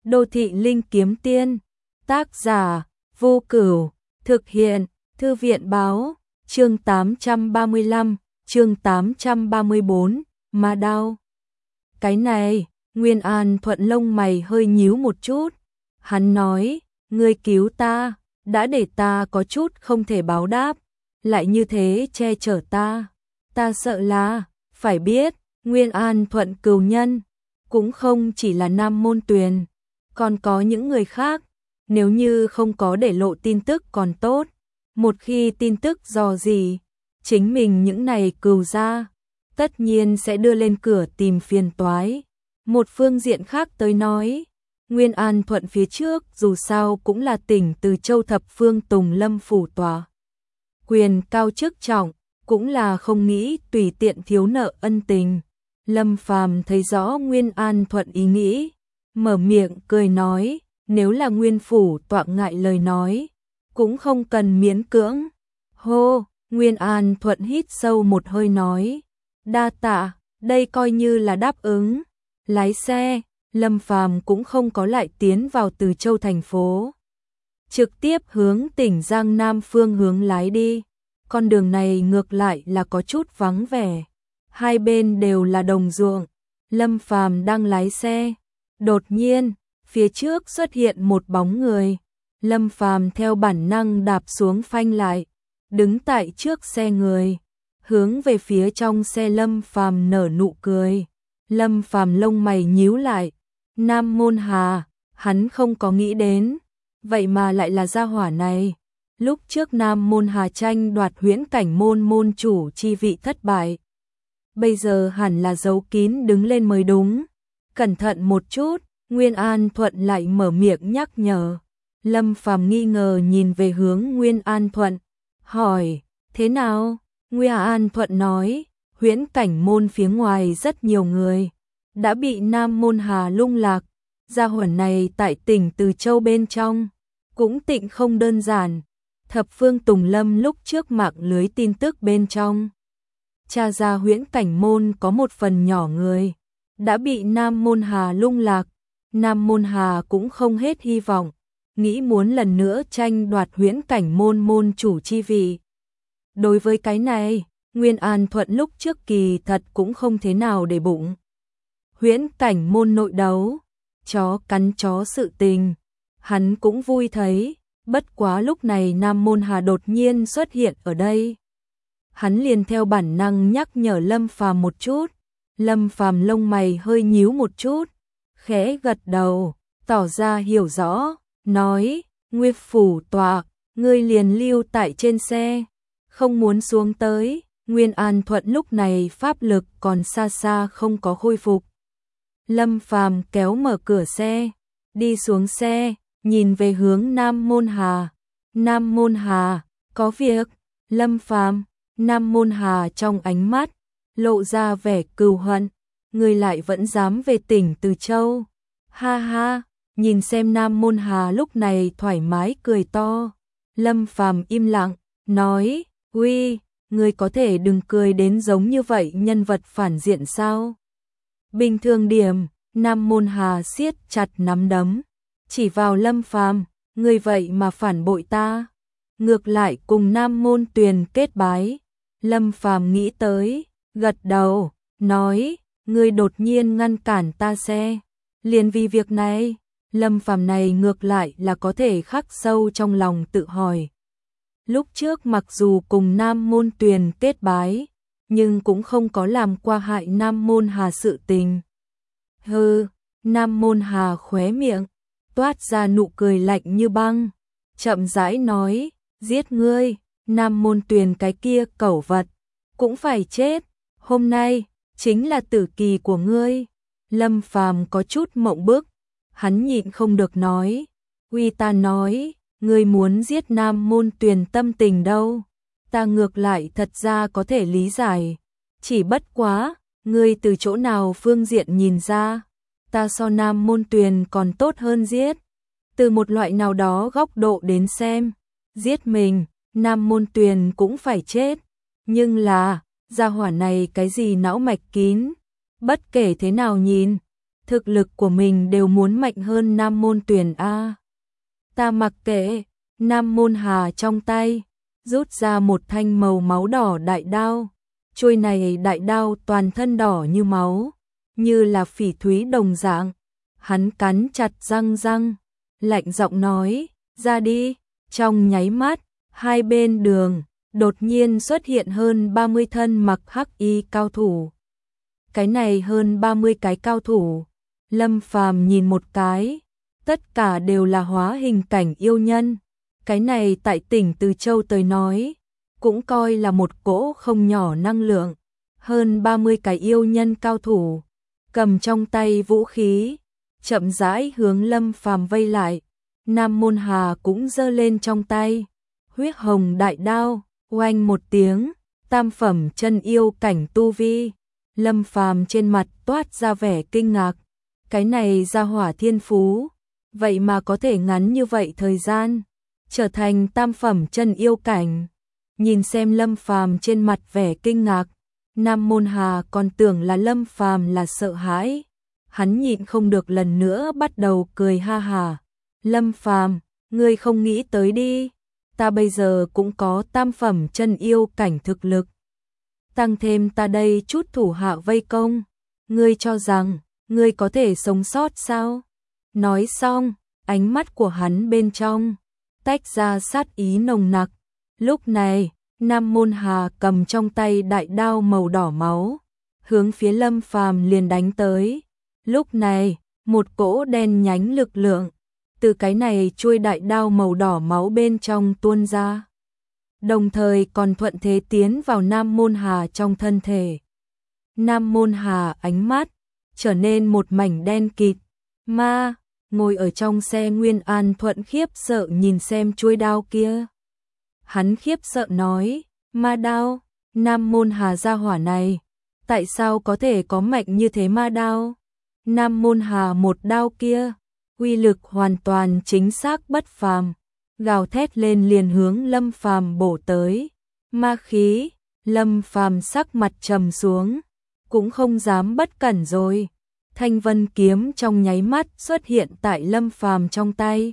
Đô thị linh kiếm tiên, tác giả, Vô Cửu, thực hiện, Thư viện báo, chương 835, chương 834, ma đao. Cái này, Nguyên An Thuận lông mày hơi nhíu một chút. Hắn nói, ngươi cứu ta, đã để ta có chút không thể báo đáp, lại như thế che chở ta. Ta sợ là, phải biết, Nguyên An Thuận cừu nhân, cũng không chỉ là Nam Môn Tuyền, còn có những người khác. Nếu như không có để lộ tin tức còn tốt, một khi tin tức dò dỉ, chính mình những này cừu gia, tất nhiên sẽ đưa lên cửa tìm phiền toái. Một phương diện khác tới nói, Nguyên An Thuận phía trước dù sao cũng là tỉnh Từ Châu thập phương Tùng Lâm phủ tòa. Quyền cao chức trọng, cũng là không nghĩ tùy tiện thiếu nợ ân tình. Lâm Phàm thấy rõ Nguyên An Thuận ý nghĩ, mở miệng cười nói, nếu là Nguyên phủ tọa ngại lời nói, cũng không cần miễn cưỡng. Hô, Nguyên An Thuận hít sâu một hơi nói, đa tạ, đây coi như là đáp ứng. Lái xe, Lâm Phàm cũng không có lại tiến vào Từ Châu thành phố, trực tiếp hướng tỉnh Giang Nam phương hướng lái đi. Con đường này ngược lại là có chút vắng vẻ, hai bên đều là đồng ruộng. Lâm Phàm đang lái xe, đột nhiên, phía trước xuất hiện một bóng người. Lâm Phàm theo bản năng đạp xuống phanh lại, đứng tại trước xe người, hướng về phía trong xe. Lâm Phàm nở nụ cười. Lâm Phàm lông mày nhíu lại, Nam Môn Hà, hắn không có nghĩ đến, vậy mà lại là gia hỏa này. Lúc trước Nam Môn Hà tranh đoạt Huyễn Cảnh môn môn chủ chi vị thất bại, bây giờ hẳn là giấu kín đứng lên mới đúng. Cẩn thận một chút, Nguyên An Thuận lại mở miệng nhắc nhở. Lâm Phàm nghi ngờ nhìn về hướng Nguyên An Thuận, hỏi, thế nào? Nguyên An Thuận nói, Huyễn Cảnh môn phía ngoài rất nhiều người đã bị Nam Môn Hà lung lạc, gia hỏa này tại tỉnh Từ Châu bên trong cũng tịnh không đơn giản. Thập phương Tùng Lâm lúc trước mạng lưới tin tức bên trong, tra ra Huyễn Cảnh môn có một phần nhỏ người đã bị Nam Môn Hà lung lạc. Nam Môn Hà cũng không hết hy vọng, nghĩ muốn lần nữa tranh đoạt Huyễn Cảnh môn môn chủ chi vị. Đối với cái này, Nguyên An Thuận lúc trước kỳ thật cũng không thế nào để bụng. Huyễn Cảnh môn nội đấu, chó cắn chó sự tình, hắn cũng vui thấy. Bất quá lúc này Nam Môn Hà đột nhiên xuất hiện ở đây, hắn liền theo bản năng nhắc nhở Lâm Phàm một chút. Lâm Phàm lông mày hơi nhíu một chút, khẽ gật đầu, tỏ ra hiểu rõ, nói, Nguyên phủ tọa, ngươi liền lưu tại trên xe, không muốn xuống tới. Nguyên An Thuận lúc này pháp lực còn xa xa không có khôi phục. Lâm Phàm kéo mở cửa xe, đi xuống xe, nhìn về hướng Nam Môn Hà. Nam Môn Hà, có việc. Lâm Phàm. Nam Môn Hà trong ánh mắt lộ ra vẻ cừu hận, người lại vẫn dám về tỉnh Từ Châu. Ha ha, nhìn xem Nam Môn Hà lúc này thoải mái cười to. Lâm Phàm im lặng, nói, uy, người có thể đừng cười đến giống như vậy nhân vật phản diện sao? Bình thường điểm. Nam Môn Hà siết chặt nắm đấm, chỉ vào Lâm Phàm, người vậy mà phản bội ta, ngược lại cùng Nam Môn Tuyền kết bái. Lâm Phàm nghĩ tới, gật đầu, nói, ngươi đột nhiên ngăn cản ta xe, liền vì việc này. Lâm Phàm này ngược lại là có thể khắc sâu trong lòng tự hỏi. Lúc trước mặc dù cùng Nam Môn Tuyền kết bái, nhưng cũng không có làm qua hại Nam Môn Hà sự tình. Hừ, Nam Môn Hà khóe miệng toát ra nụ cười lạnh như băng, chậm rãi nói, giết ngươi, Nam Môn Tuyền cái kia cẩu vật, cũng phải chết, hôm nay chính là tử kỳ của ngươi. Lâm Phàm có chút mộng bức, hắn nhịn không được nói, uy, ta nói, ngươi muốn giết Nam Môn Tuyền tâm tình đâu, ta ngược lại thật ra có thể lý giải, chỉ bất quá, ngươi từ chỗ nào phương diện nhìn ra, ta so Nam Môn Tuyền còn tốt hơn giết. Từ một loại nào đó góc độ đến xem, giết mình, Nam Môn Tuyền cũng phải chết. Nhưng là, gia hỏa này cái gì não mạch kín, bất kể thế nào nhìn, thực lực của mình đều muốn mạnh hơn Nam Môn Tuyền a. Ta mặc kệ. Nam Môn Hà trong tay rút ra một thanh màu máu đỏ đại đao. Chuôi này đại đao toàn thân đỏ như máu, như là phỉ thúy đồng dạng. Hắn cắn chặt răng, lạnh giọng nói, ra đi. Trong nháy mắt, hai bên đường đột nhiên xuất hiện hơn 30 thân mặc hắc y cao thủ. Cái này hơn 30 cái cao thủ, Lâm Phàm nhìn một cái, tất cả đều là hóa hình cảnh yêu nhân. Cái này tại tỉnh Từ Châu tới nói, cũng coi là một cỗ không nhỏ năng lượng. Hơn 30 cái yêu nhân cao thủ, cầm trong tay vũ khí, chậm rãi hướng Lâm Phàm vây lại. Nam Môn Hà cũng giơ lên trong tay huyết hồng đại đao, oanh một tiếng, tam phẩm chân yêu cảnh tu vi. Lâm Phàm trên mặt toát ra vẻ kinh ngạc, cái này ra hỏa thiên phú, vậy mà có thể ngắn như vậy thời gian trở thành tam phẩm chân yêu cảnh. Nhìn xem Lâm Phàm trên mặt vẻ kinh ngạc, Nam Môn Hà còn tưởng là Lâm Phàm là sợ hãi. Hắn nhịn không được lần nữa bắt đầu cười ha hả. Lâm Phàm, ngươi không nghĩ tới đi, ta bây giờ cũng có tam phẩm chân yêu cảnh thực lực. Tăng thêm ta đây chút thủ hạ vây công, ngươi cho rằng ngươi có thể sống sót sao? Nói xong, ánh mắt của hắn bên trong tách ra sát ý nồng nặc. Lúc này, Nam Môn Hà cầm trong tay đại đao màu đỏ máu, hướng phía Lâm Phàm liền đánh tới. Lúc này, một cỗ đen nhánh lực lượng từ cái này chuôi đại đao màu đỏ máu bên trong tuôn ra, đồng thời còn thuận thế tiến vào Nam Môn Hà trong thân thể. Nam Môn Hà ánh mắt trở nên một mảnh đen kịt. Ma, ngồi ở trong xe Nguyên An Thuận khiếp sợ nhìn xem chuôi đao kia. Hắn khiếp sợ nói, ma đao, Nam Môn Hà gia hỏa này, tại sao có thể có mạnh như thế ma đao? Nam Môn Hà một đao kia, uy lực hoàn toàn chính xác bất phàm, gào thét lên liền hướng Lâm Phàm bổ tới. Ma khí, Lâm Phàm sắc mặt trầm xuống, cũng không dám bất cẩn rồi. Thanh vân kiếm trong nháy mắt xuất hiện tại Lâm Phàm trong tay.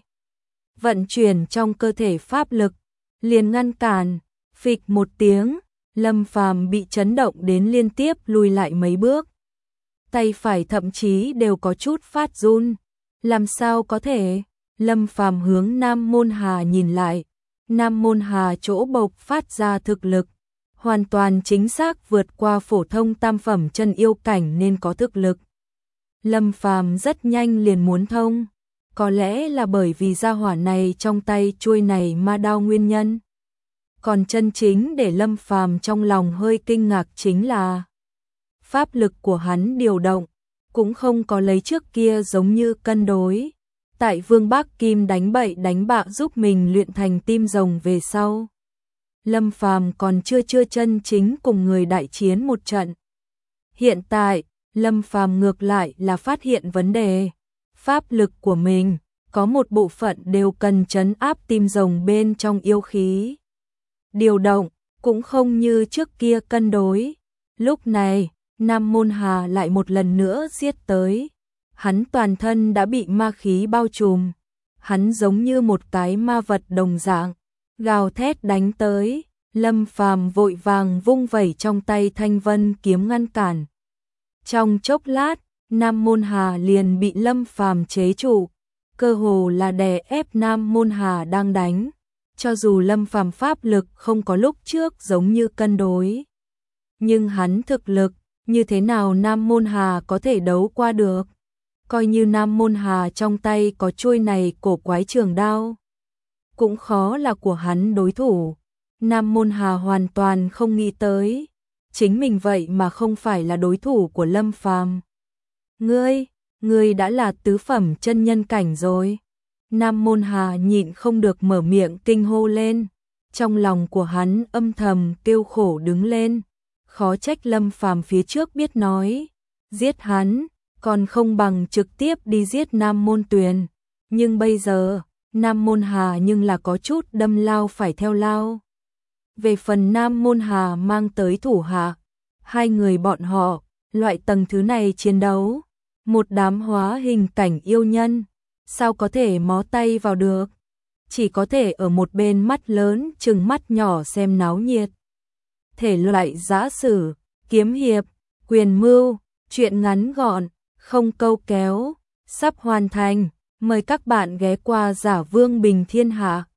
Vận chuyển trong cơ thể pháp lực, liền ngăn cản, phịch một tiếng, Lâm Phàm bị chấn động đến liên tiếp lùi lại mấy bước. Tay phải thậm chí đều có chút phát run. Làm sao có thể? Lâm Phàm hướng Nam Môn Hà nhìn lại. Nam Môn Hà chỗ bộc phát ra thực lực, hoàn toàn chính xác vượt qua phổ thông tam phẩm chân yêu cảnh nên có thực lực. Lâm Phàm rất nhanh liền muốn thông, có lẽ là bởi vì gia hỏa này trong tay chuôi này ma đao nguyên nhân. Còn chân chính để Lâm Phàm trong lòng hơi kinh ngạc chính là pháp lực của hắn điều động cũng không có lấy trước kia giống như cân đối. Tại Vương Bắc Kim đánh bậy đánh bạ giúp mình luyện thành tim rồng về sau, Lâm Phàm còn chưa chân chính cùng người đại chiến một trận. Hiện tại, Lâm Phàm ngược lại là phát hiện vấn đề. Pháp lực của mình có một bộ phận đều cần trấn áp tim rồng bên trong yêu khí. Điều động cũng không như trước kia cân đối. Lúc này, Nam Môn Hà lại một lần nữa giết tới. Hắn toàn thân đã bị ma khí bao trùm. Hắn giống như một cái ma vật đồng dạng, gào thét đánh tới. Lâm Phàm vội vàng vung vẩy trong tay thanh vân kiếm ngăn cản. Trong chốc lát, Nam Môn Hà liền bị Lâm Phàm chế trụ, cơ hồ là đè ép Nam Môn Hà đang đánh. Cho dù Lâm Phàm pháp lực không có lúc trước giống như cân đối, nhưng hắn thực lực, như thế nào Nam Môn Hà có thể đấu qua được? Coi như Nam Môn Hà trong tay có chuôi này cổ quái trường đao, cũng khó là của hắn đối thủ. Nam Môn Hà hoàn toàn không nghĩ tới, chính mình vậy mà không phải là đối thủ của Lâm Phàm. Ngươi đã là tứ phẩm chân nhân cảnh rồi. Nam Môn Hà nhịn không được mở miệng kinh hô lên. Trong lòng của hắn âm thầm kêu khổ đứng lên. Khó trách Lâm Phàm phía trước biết nói, giết hắn, còn không bằng trực tiếp đi giết Nam Môn Tuyền. Nhưng bây giờ, Nam Môn Hà nhưng là có chút đâm lao phải theo lao. Về phần Nam Môn Hà mang tới thủ hạ, hai người bọn họ, loại tầng thứ này chiến đấu, Một đám hóa hình cảnh yêu nhân, sao có thể mó tay vào được? Chỉ có thể ở một bên mắt lớn chừng mắt nhỏ xem náo nhiệt. Thể loại giã sử, kiếm hiệp, quyền mưu, truyện ngắn gọn, không câu kéo, sắp hoàn thành. Mời các bạn ghé qua Giả Vương Bình Thiên Hạ.